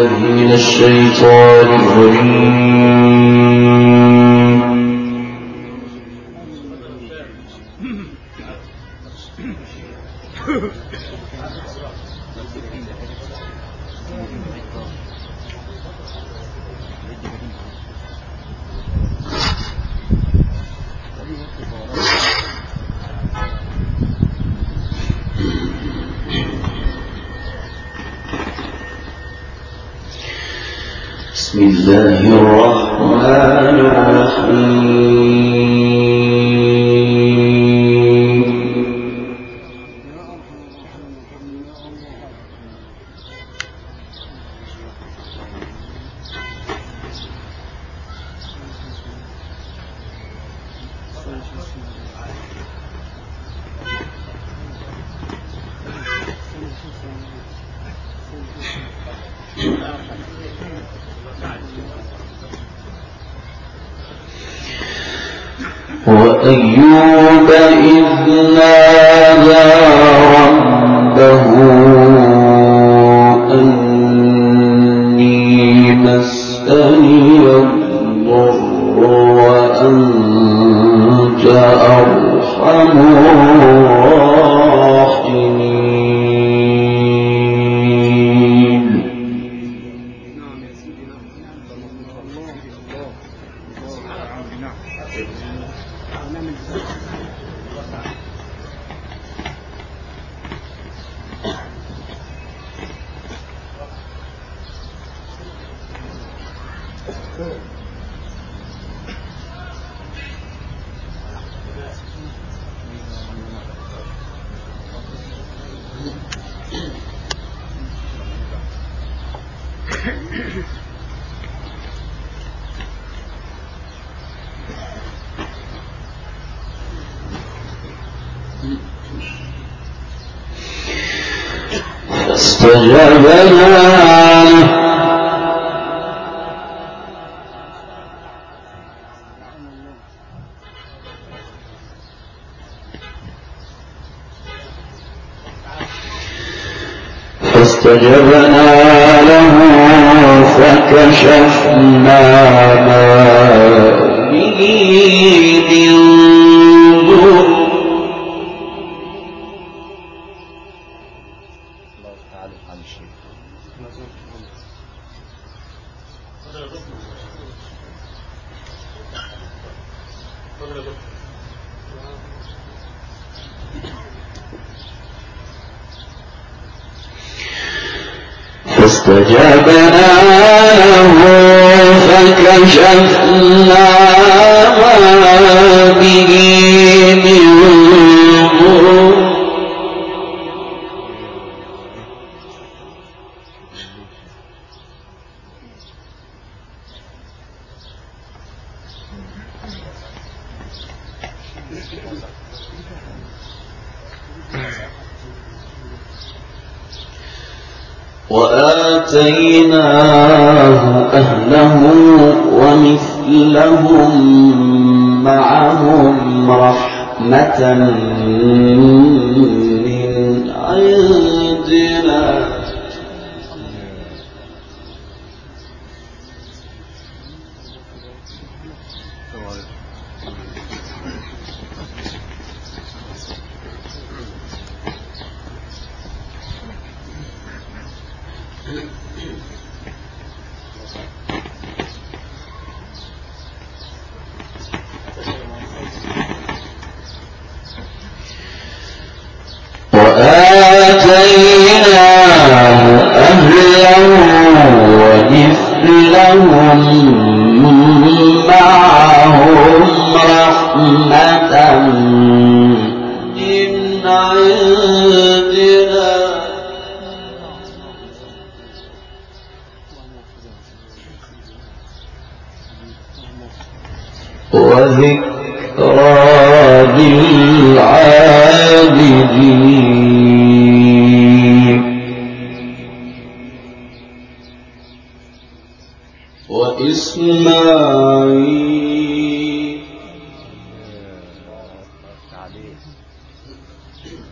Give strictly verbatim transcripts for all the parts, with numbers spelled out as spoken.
بالله من الشيطان الرجيم. بسم الله الرحمن الرحيم. وأيوب إذ نادى ربه أني مسني الضر وأنت أرحم الراحمين. فاستجبنا له فاستجبنا له فكشفنا ما به من ضر فاستجبنا له فكشفنا ما به من ضر وآتيناه أهله ومثلهم معهم رحمة من عندنا وآتيناه أهله ومثلهم معهم رحمة من عندنا وذكرى للعابدين وإسماعيل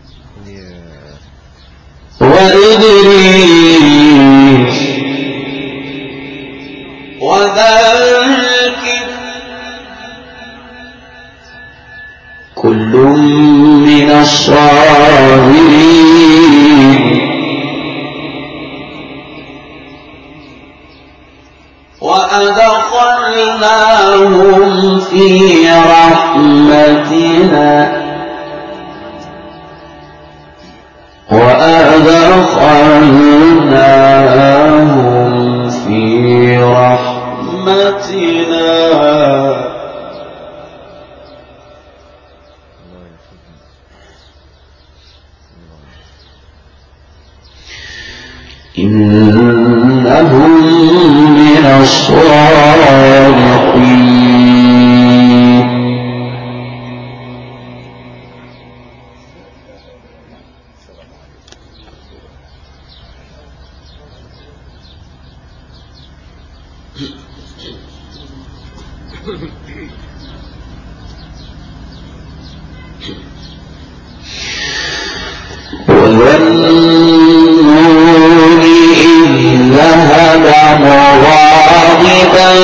وإدريس فأدخلناهم في رحمتنا وأدخلناهم في رحمتنا إنهم من الصالحين. وذنون إذ ذهب مغاضبا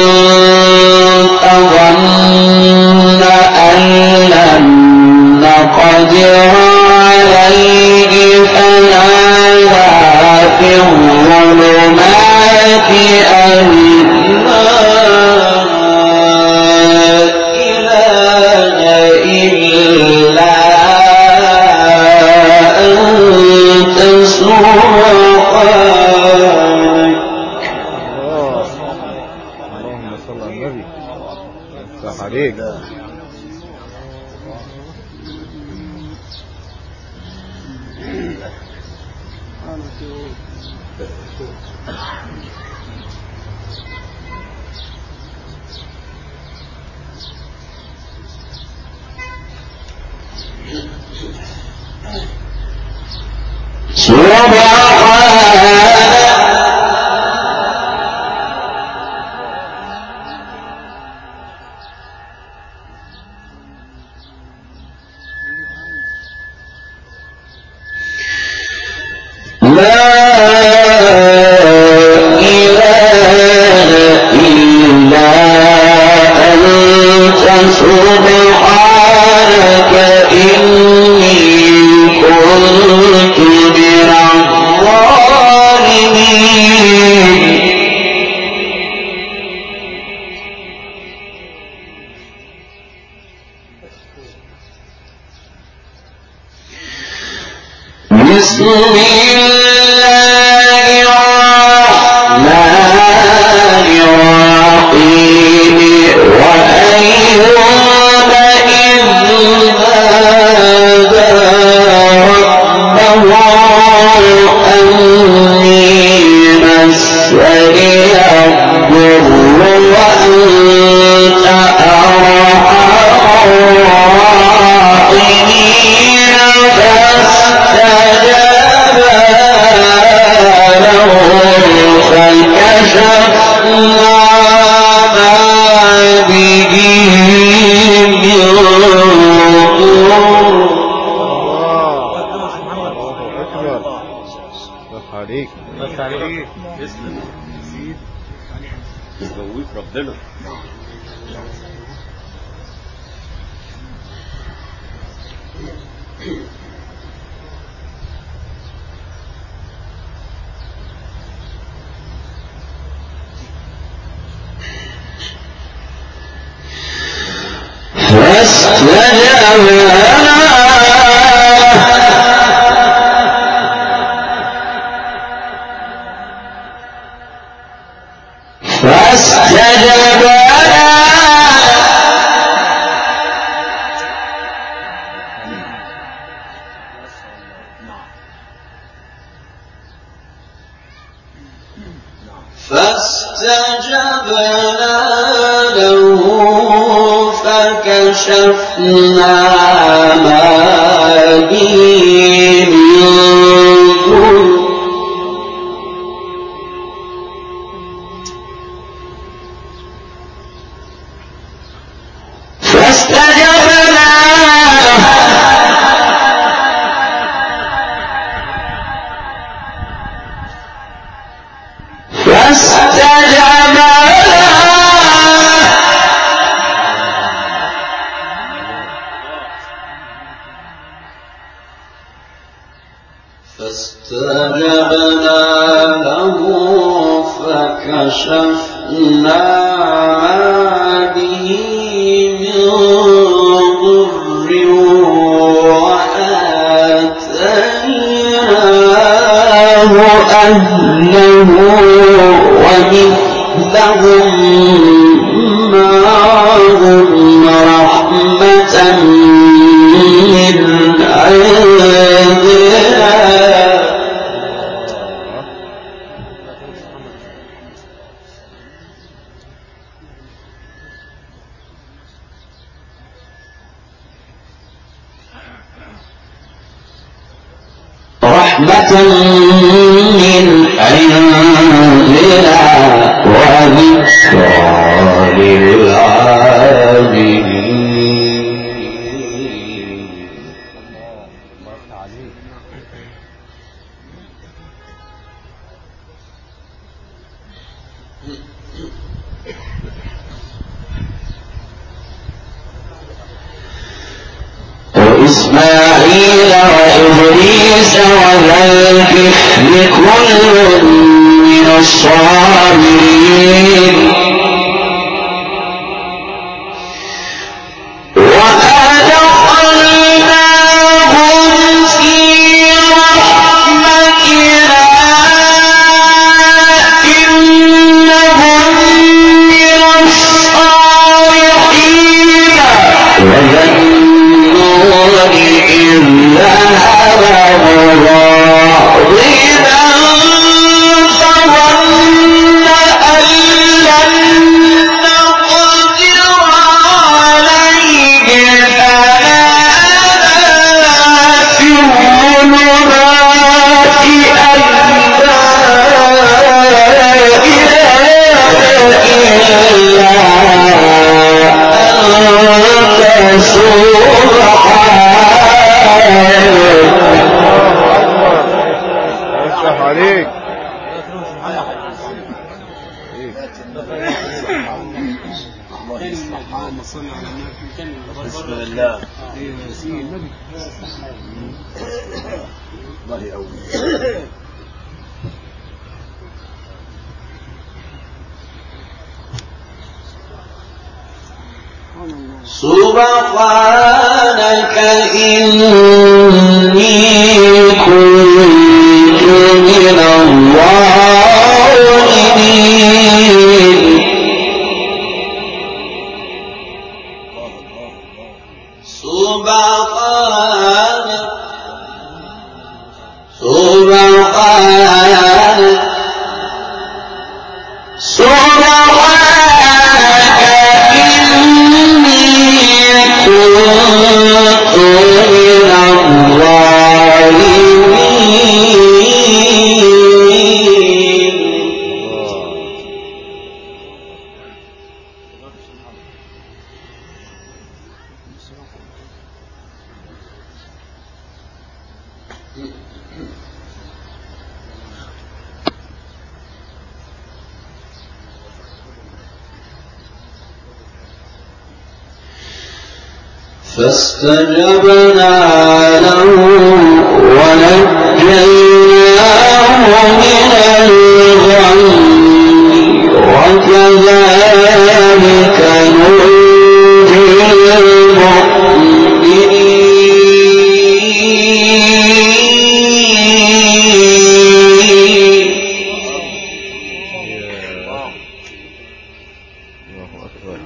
فظن أن لن نقدر عليه فنادى في الظلمات أن لا إله إلا أنت سبحانك. اللهم صل على النبي. افتح عليك. بسم الله الرحمن الرحيم. وأيوب إذ نادى ربه أني مسني الضر وأنت أرحم الراحمين فاستجاب له فكشفنا ما به من ضر. عليك بس عليك اسلم يزيد يزويك ربنا. فاستجبنا فاستجبنا له فكشفنا ما به من ضر. فاستجبنا فاستجبنا فاستجبنا له فكشفنا ما ضر وآتيناه أهله ومثلهم معهم رحمة من عندنا رحمة من عندنا وذكرى للعابدين. وإسماعيل وإدريس وذا الكفل كل من الصابرين وأدخلناهم في رحمتنا إنهم من الصالحين. وذنون إذ ذهب مغاضبا فظن أن لن نقدر عليه فنادى في الظلمات أن لا إله إلا أنت افتح عليك. بسم الله. سبحانك إني كنت من الظالمين. سبحانك سبحانك سبحانك إني كنت من الظالمين. فاستجبنا له ونجيناه من الغم وكذلك ننجي المؤمنين. الله أكبر.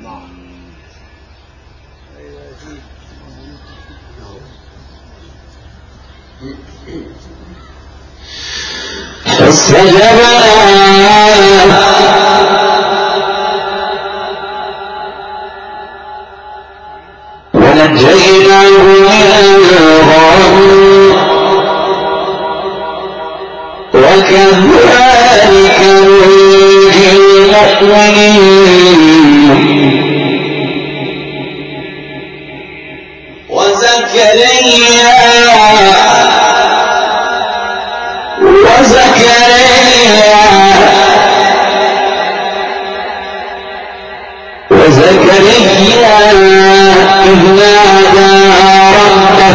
فاستجبنا ونجيناه من الغم وكذلك ننجي المؤمنين. وزكريا وزكريا وزكريا إذ نادى ربه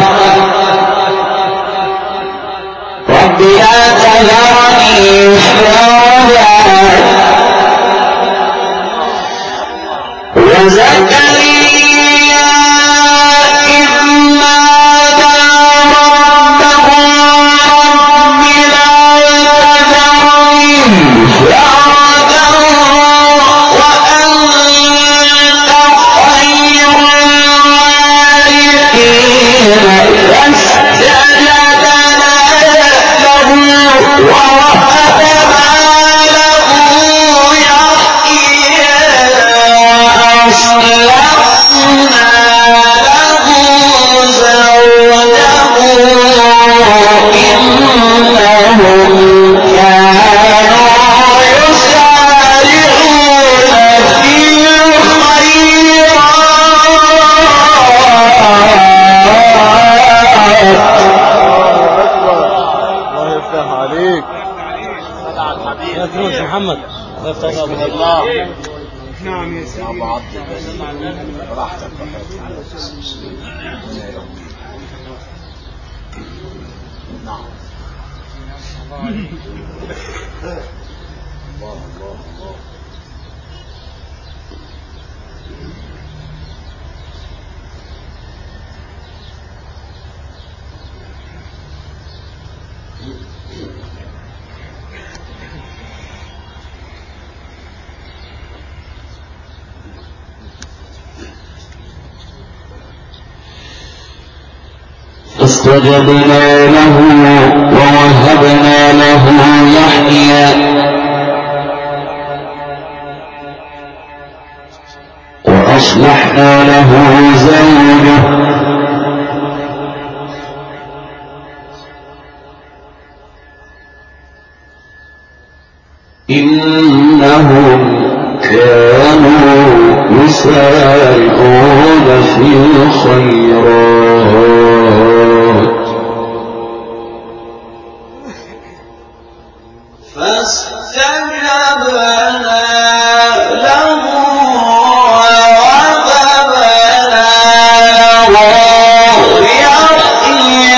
رب لا تذرني فردا. وزكريا عليك. يا فلوس محمد يفتح الله. نعم يا سيدي. ابو عبد الجليل براحتك نعم. الله الله الله. فاستجبنا له ووهبنا له يحيى وأصلحنا له زوجه إنهم كانوا يسارعون في الخيرات فاستجبنا له ووهبنا له يحيى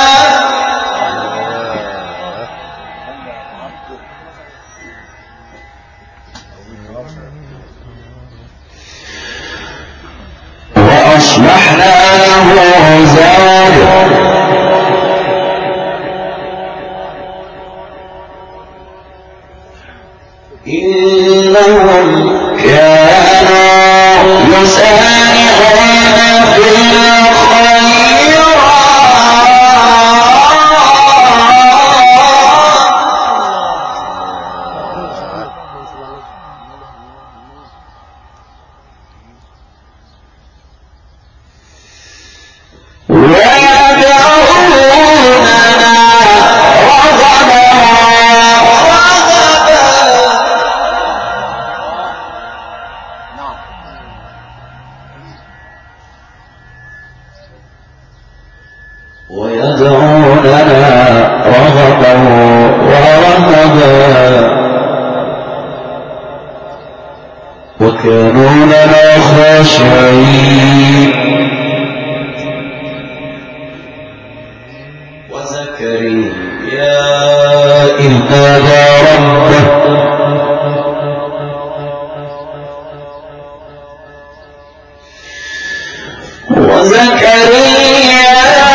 وأصلحنا له زوجه إنهم كانوا يسارعون في الخيرات ويدعوننا رغبا ورهبا وكانوا لنا خاشعين وزكريا إذ نادى ربه وزكريا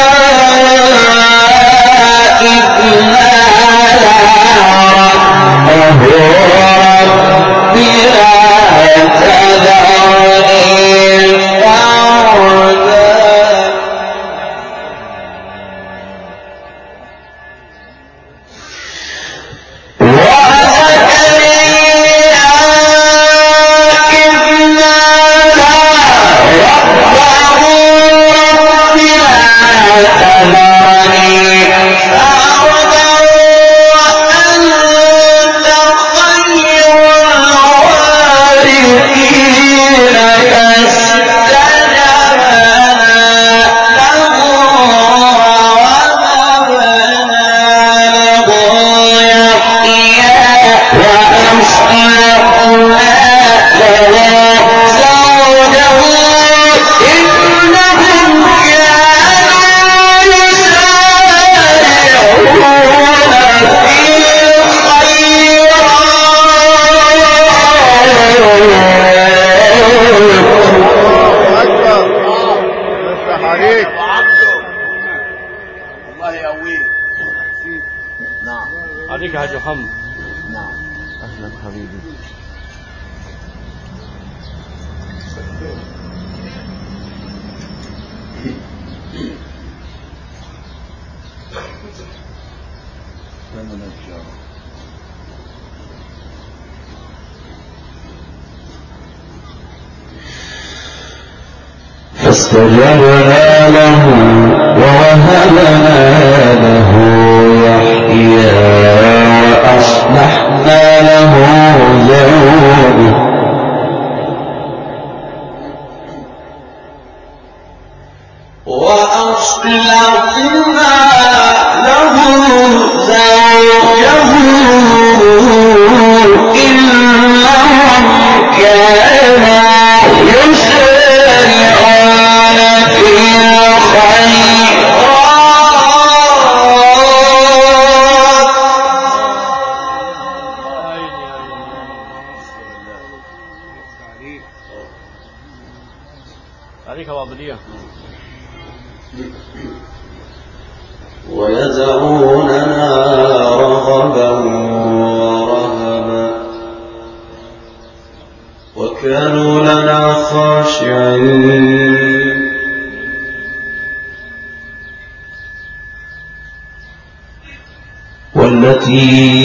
إذ نادى ربه رب لا تذرني فردا عليك يا حاج محمد. نعم. أهلا حبيبي. فاستجبنا له ووهبنا له يحيى وأصلحنا له زوجه وأصلحنا له زوجه عليك يا عبدالله. ويدعوننا رغبا ورهبا وكانوا لنا خاشعين والتي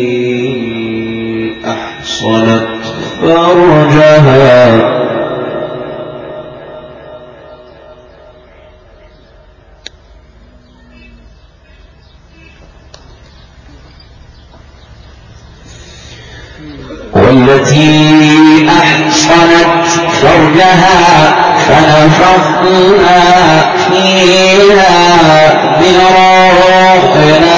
أحصنت فرجها والتي أحصنت فرجها فنفخنا فيها من روحنا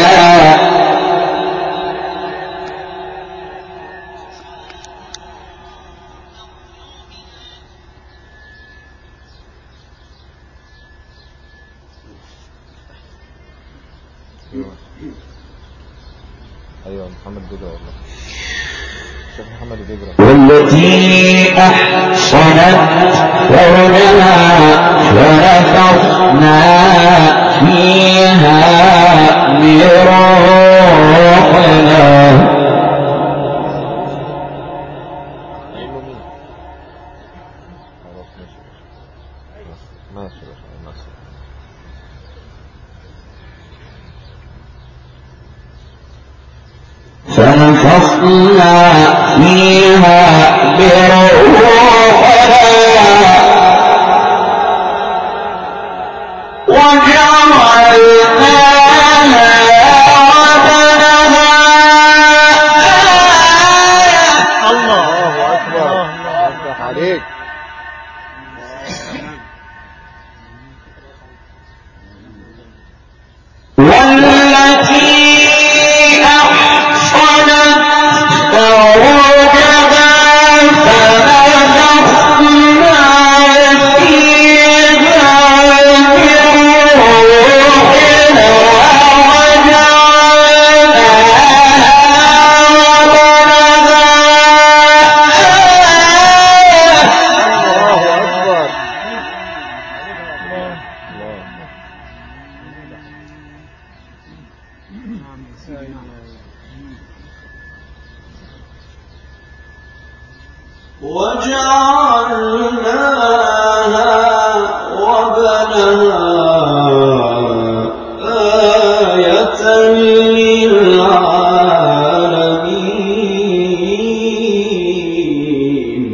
ايوه محمد بيجرى والله شيخ محمد بيجرى. والتي أحصنت فرجها فنفخنا فيها من روحنا قايله مين؟ خلاص ماشي ماشي ماشي. فنفخنا فيها بروحنا وجعلناها وبنها آية. الله اكبر افتح عليك. والتي أحصنت فرجها فنفخنا فيها من روحنا وجعلناها وبنها آية. الله اكبر. وجعلناها وبنها آية للعالمين.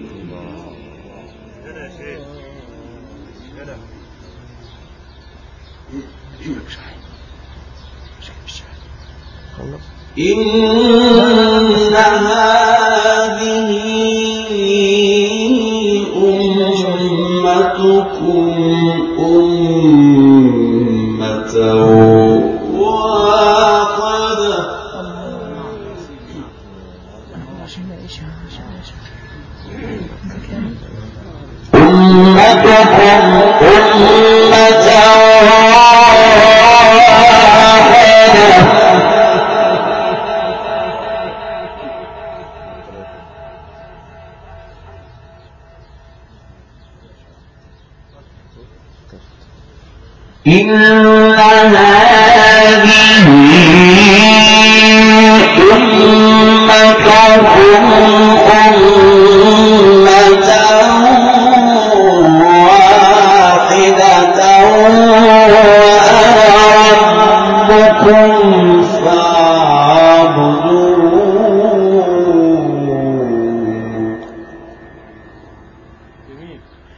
إن هذه أمتكم أمة واحدة أمتكم أمة واحدة إن هذه أمتكم أمة واحدة وأنا ربكم فاعبدون. جميل.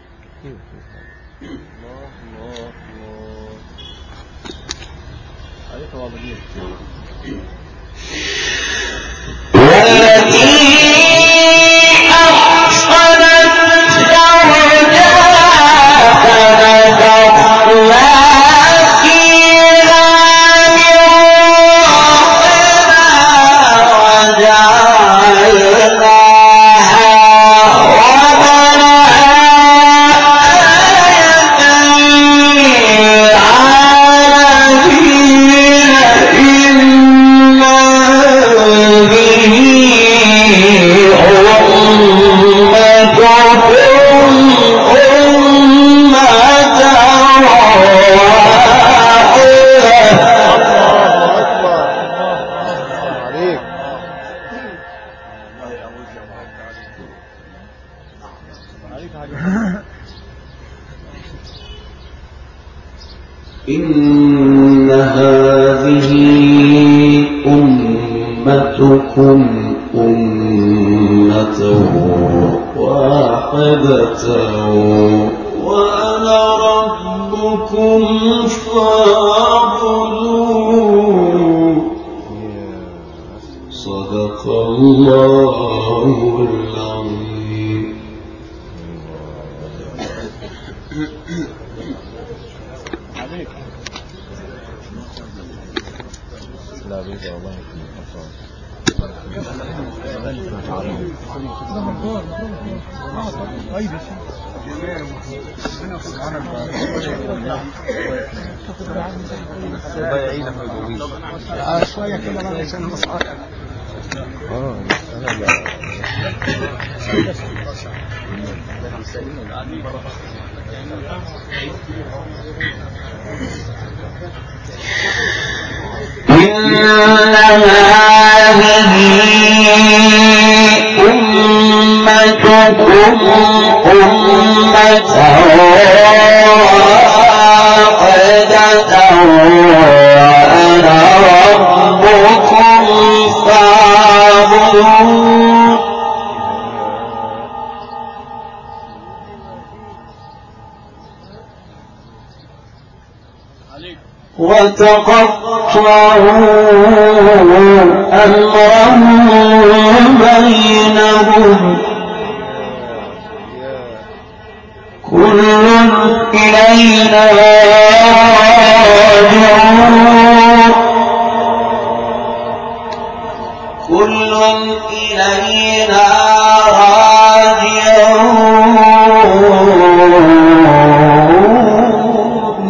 عليك يا عبدالله. والتي إن هذه أمتكم أمة واحدة وأنا ربكم فاعبدون. صدق الله العظيم. لا بيجي والله شوية كده بقى عشان المصاري. اه انا إن هذه أمتكم أمة واحدة وأنا ربكم فاعبدون. وتقطعوا أمرهم بينهم كل إلينا راجعون كل إلينا راجعون.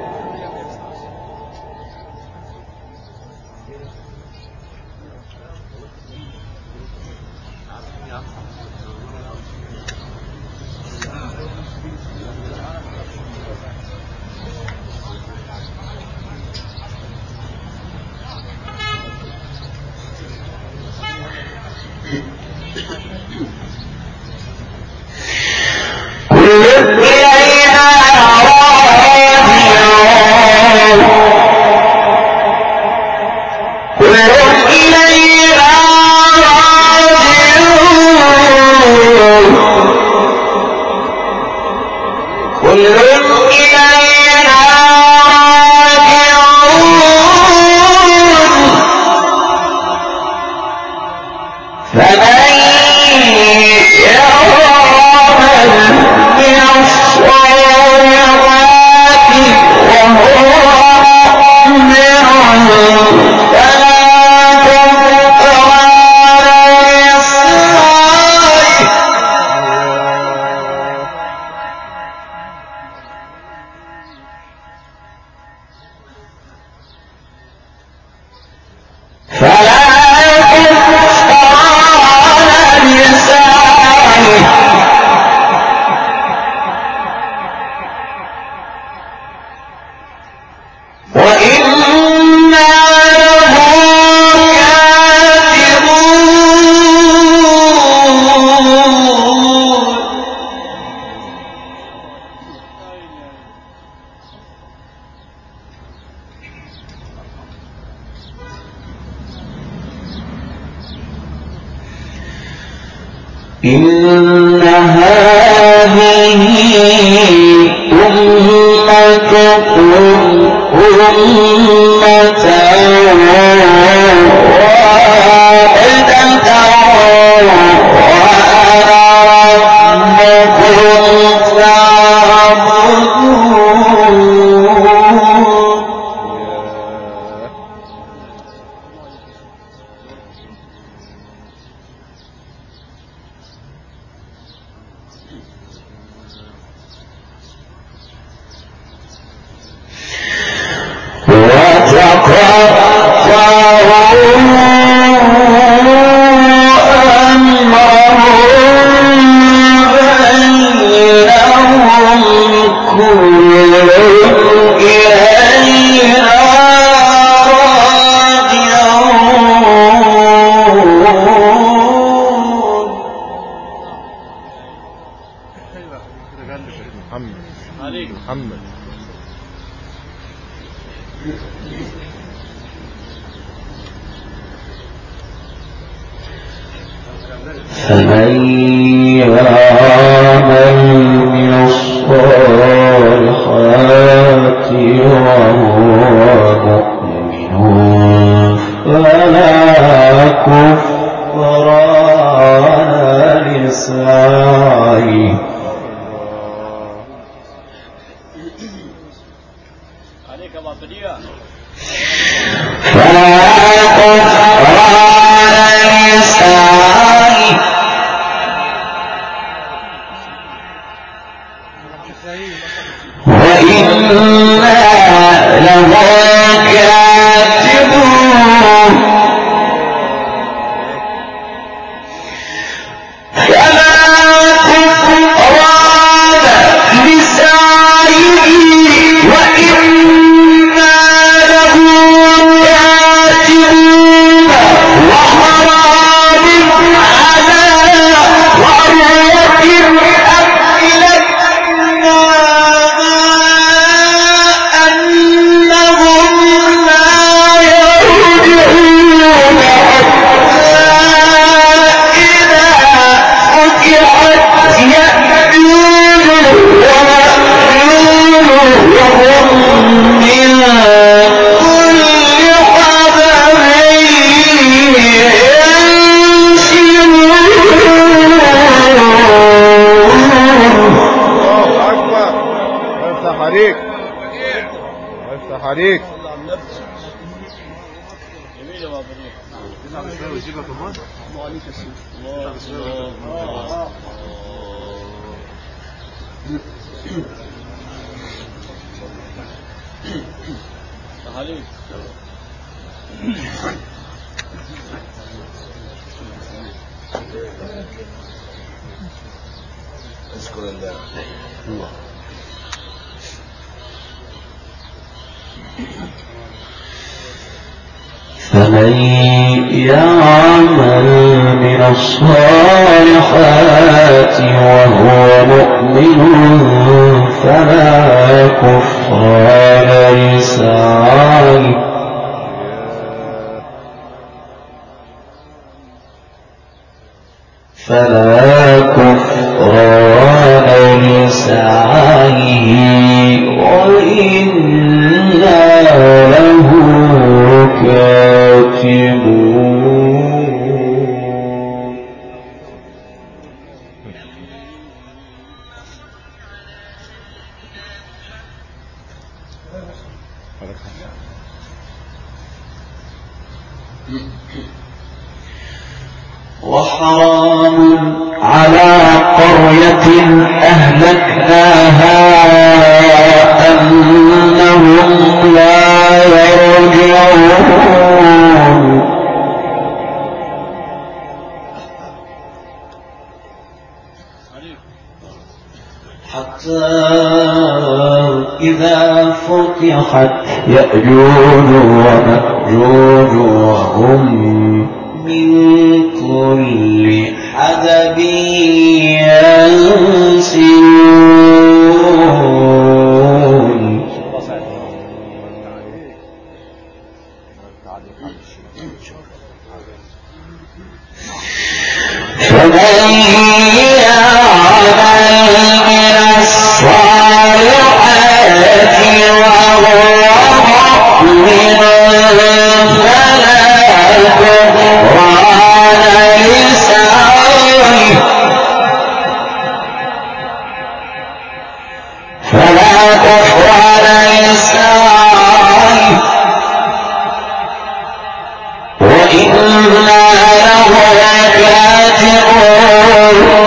إن هذه أمتكم أمة واحدة وأنا ربكم فاعبدون. وتقطعوا فمن يعمل من الصالحات وهو مؤمن فلا كفران لسعيه عليك يا بطريقة فلا كفران لسعيه وإنا له كاتبون فلا كفران لسعيه وإنا له كاتبون وحرام على قرية أهلكنا أنهم لا يرجعون إذا فتحت يأجوج ومأجوج وهم من كل حدب الله أكبر. افتح عليك افتح عليك. جميل يا بطريقة عليك اشكر الله. فمن يعمل من الصالحات وهو مؤمن فلا كفران لسعيه فلا كفران لسعيه وإنا له كاتبون وحرام على قرية أهلكناها أنهم لا يرجعون حتى إذا فتحت يأجوج ومأجوج وهم من كل حدب ينسلون فمن يعمل من الصالحات وهو مؤمن فلا كفران لسعيه فلا كفران لسعيه وإنا له كاتبون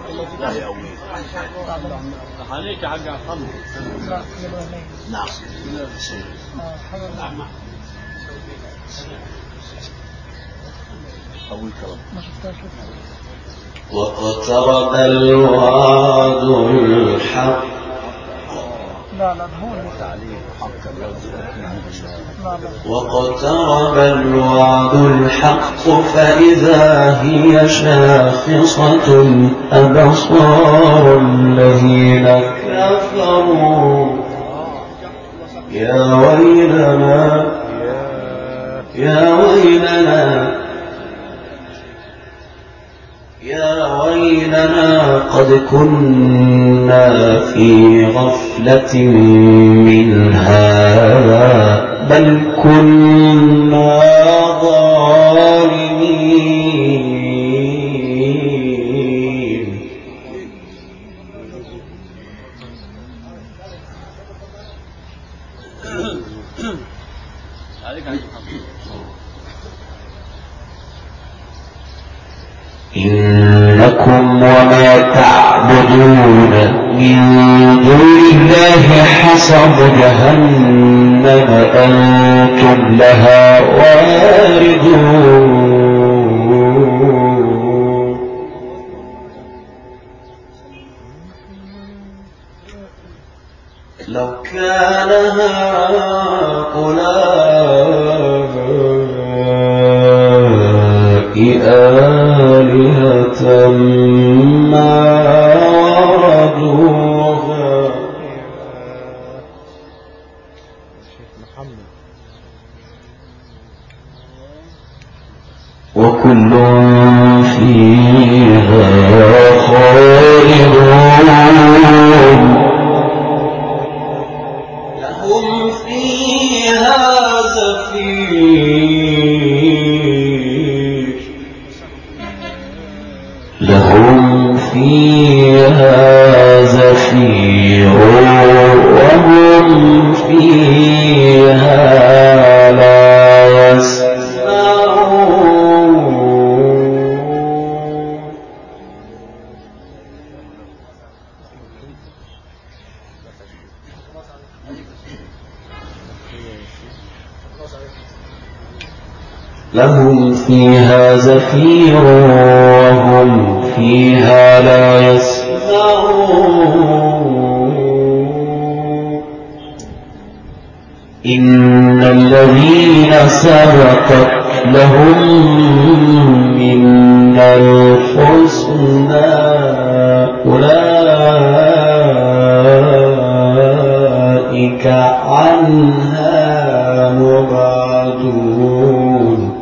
عليك يا حاج محمد. نعم. أول كلام. واقترب الوعد الحق. لا لا هو تعليق حق واقترب الوعد الحق فإذا هي شاخصة أبصار الذين كفروا يا ويلنا يا ويلنا يا ويلنا قد كنا في غفلة من هذا بل كنا ظالمين. عليك يا حاج محمد. إنكم وما تعبدون من دون الله حصب جهنم أنتم لها واردون. لو كان هؤلاء آلهة ما وردوها وكل فيها خالدون لهم فيها زفير لهم فيها زفير وهم فيها لا يسمعون. لهم فيها زفير وهم فيها لا يسمعون. إن الذين سبقت لهم منا الحسنى أولئك عنها مبعدون.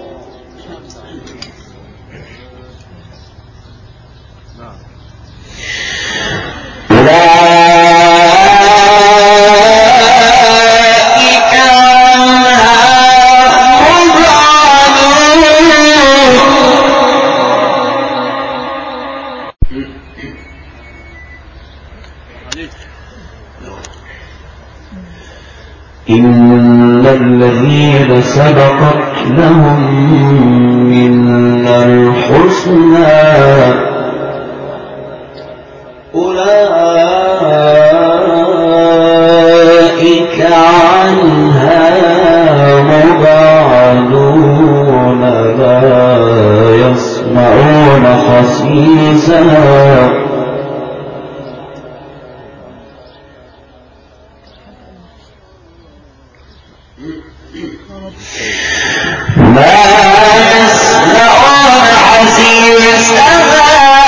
إن الذين سبقت لهم منا الحسنى أولئك عنها مبعدون لا يسمعون حسيسها ما يسمعون حسيسها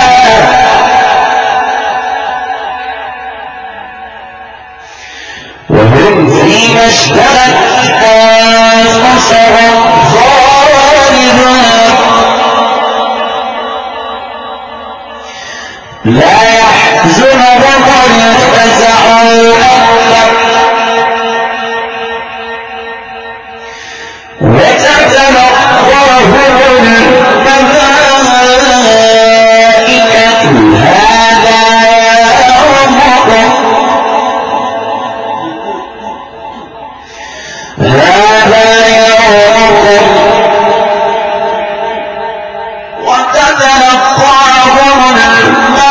وهم فيما اشتهت أنفسهم خالدون لا يحزنهم الفزع الأكبر وتتلقاهم الملائكة هذا يومكم هذا يومكم وتتلقاهم الملائكة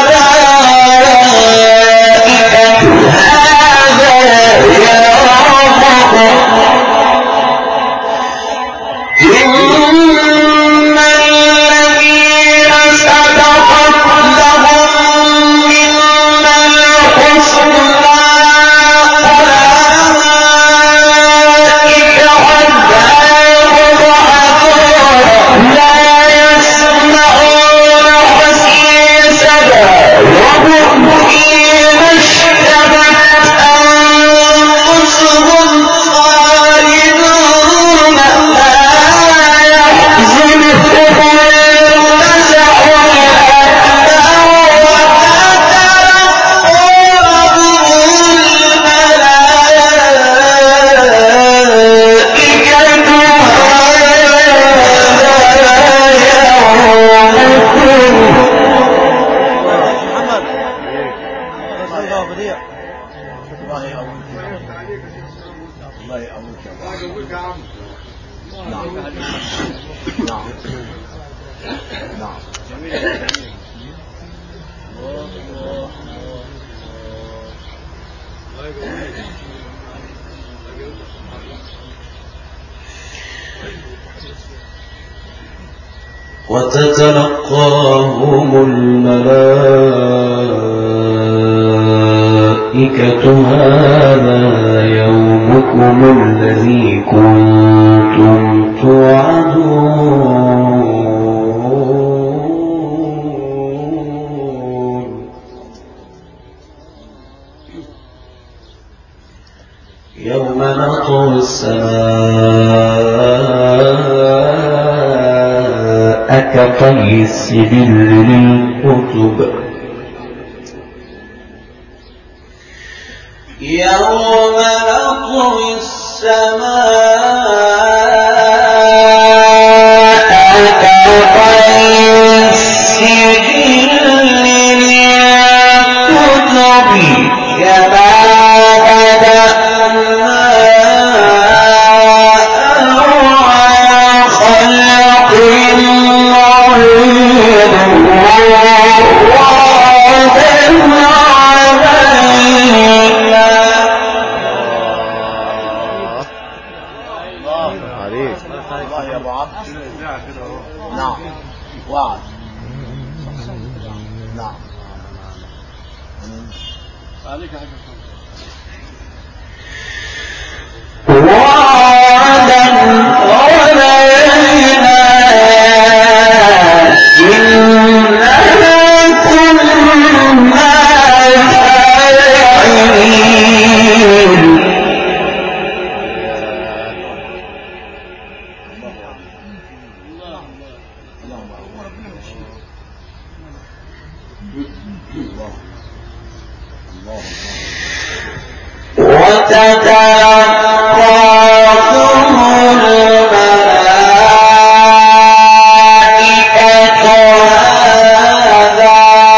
وتتلقاهم الملائكة هذا يومكم الذي كنتم توعدون يوم نطوي السماء كطي السجل للكتب يوم نطوي السماء كطي السجل للكتب كما بدأنا أول خلق نعيده وعدا علينا. الله يا ابو عبد. نعم وعد. نعم عليك حاجة وعدا علينا إننا كنا فاعلين. وتتلقاهم الملائكة هذا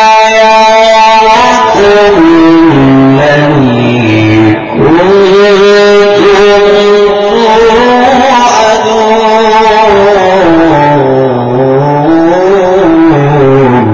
يومكم الذي كنتم توعدون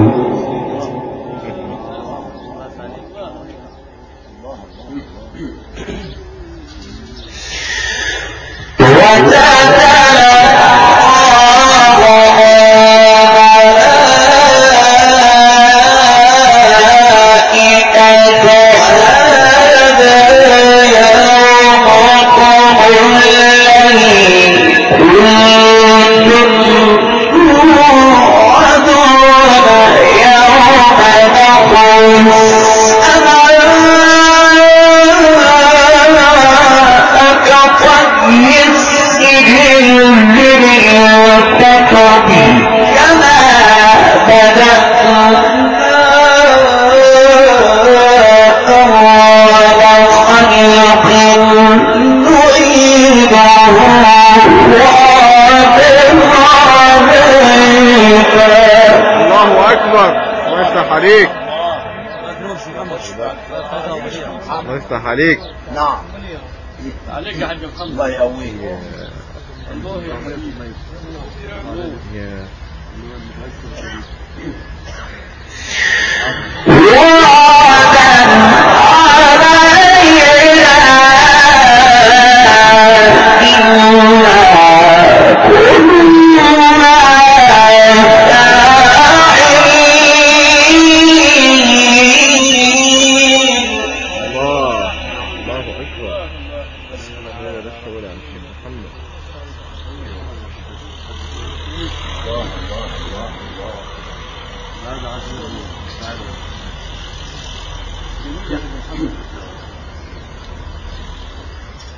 الله اكبر. الله يفتح عليك. الله يفتح عليك. نعم عليك يا حاج محمد. الله يقويك. الله يا حبيبي. يا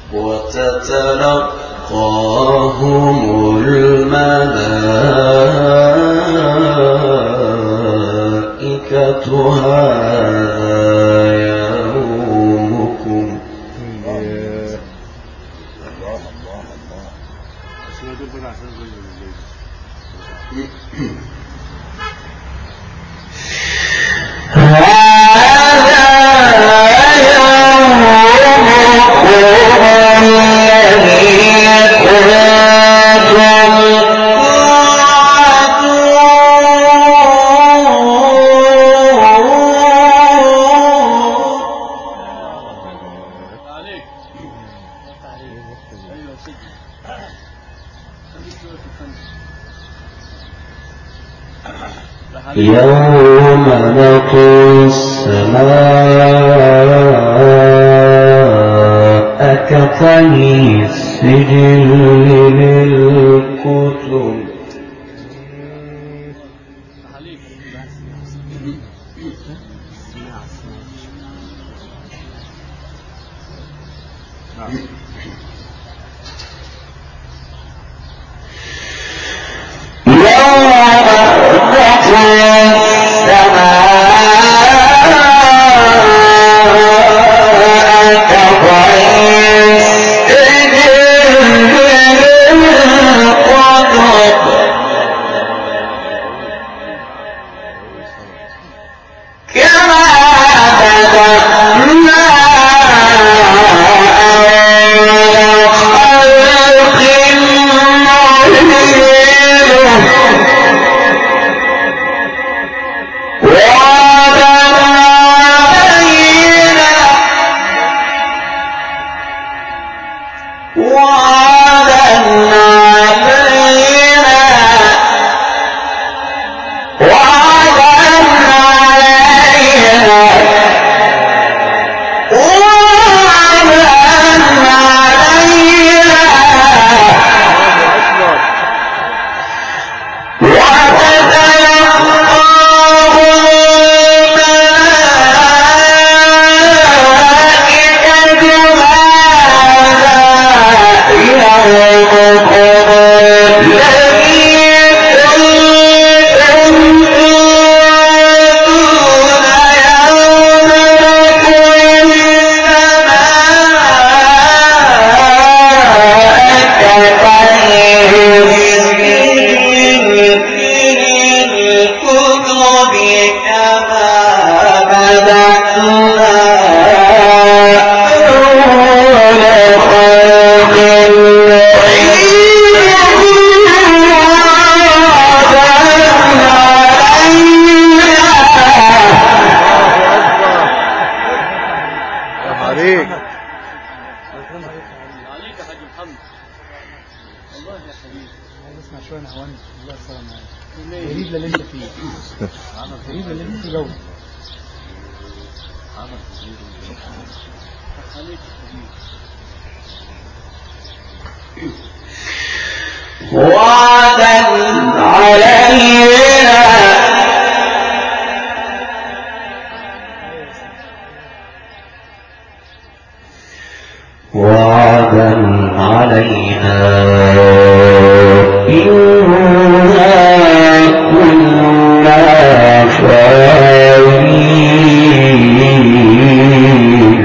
وتتلقاهم الملائكة هذا يومكم يوم نطوي السماء كطي السجل للكتب وعدا علينا وعدا علينا إنا كنا فاعلين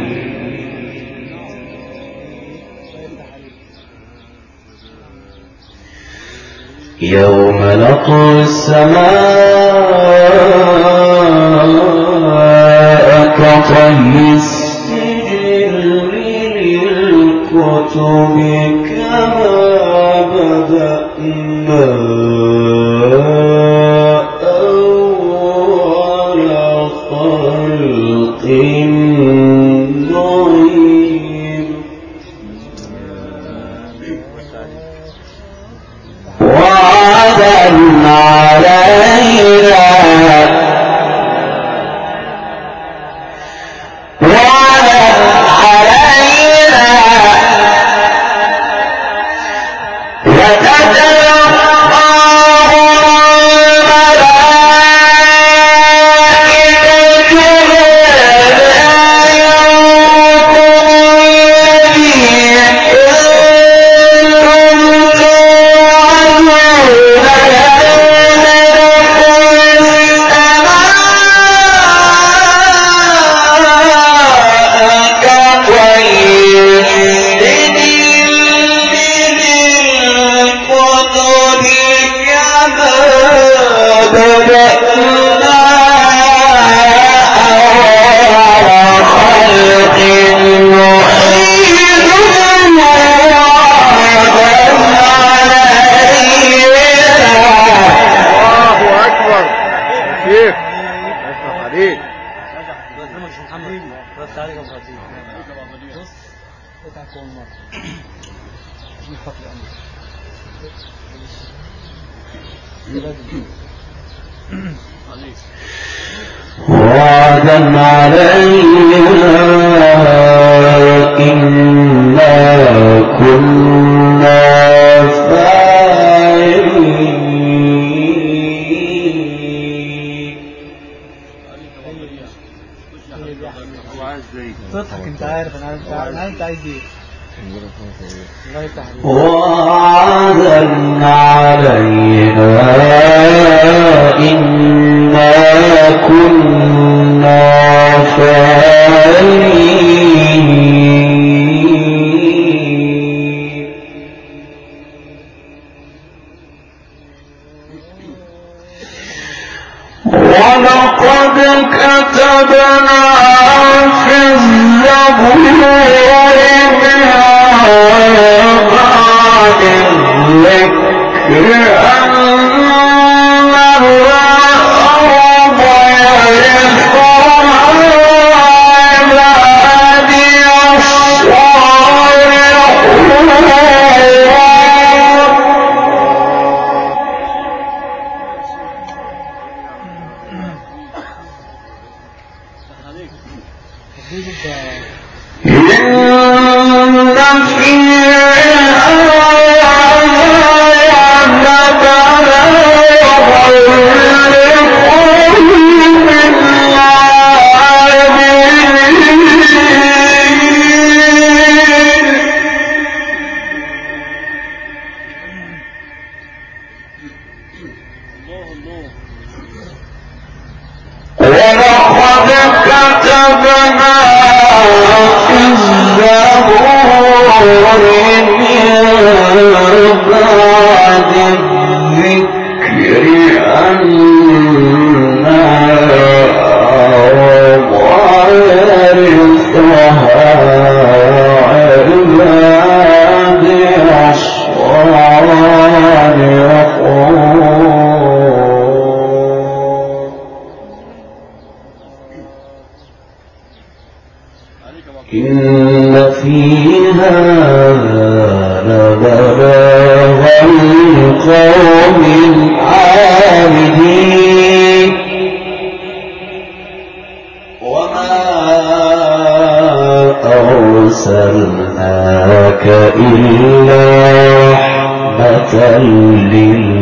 يوم نطوي السماء كطي السجل للكتب كما بدأنا أول خلق نعيد وعدا علينا وعدا علينا وتتلقاه الملائكة عليك. وعدا علينا إنا كنا تضحك انت عارف انا عارف انا انت عايز ايه. وعدا علينا إنا كنا فاعلين ولقد كتبنا في الزبور بعد الذكر أن الأرض يرثها عبادي ولقد كتبنا في الزبور من بعد الذكر أن الأرض يرثها عبادي الصالحون. إن في هذا لبلاغا لقوم عابدين وما أرسلناك إلا رحمة للعالمين.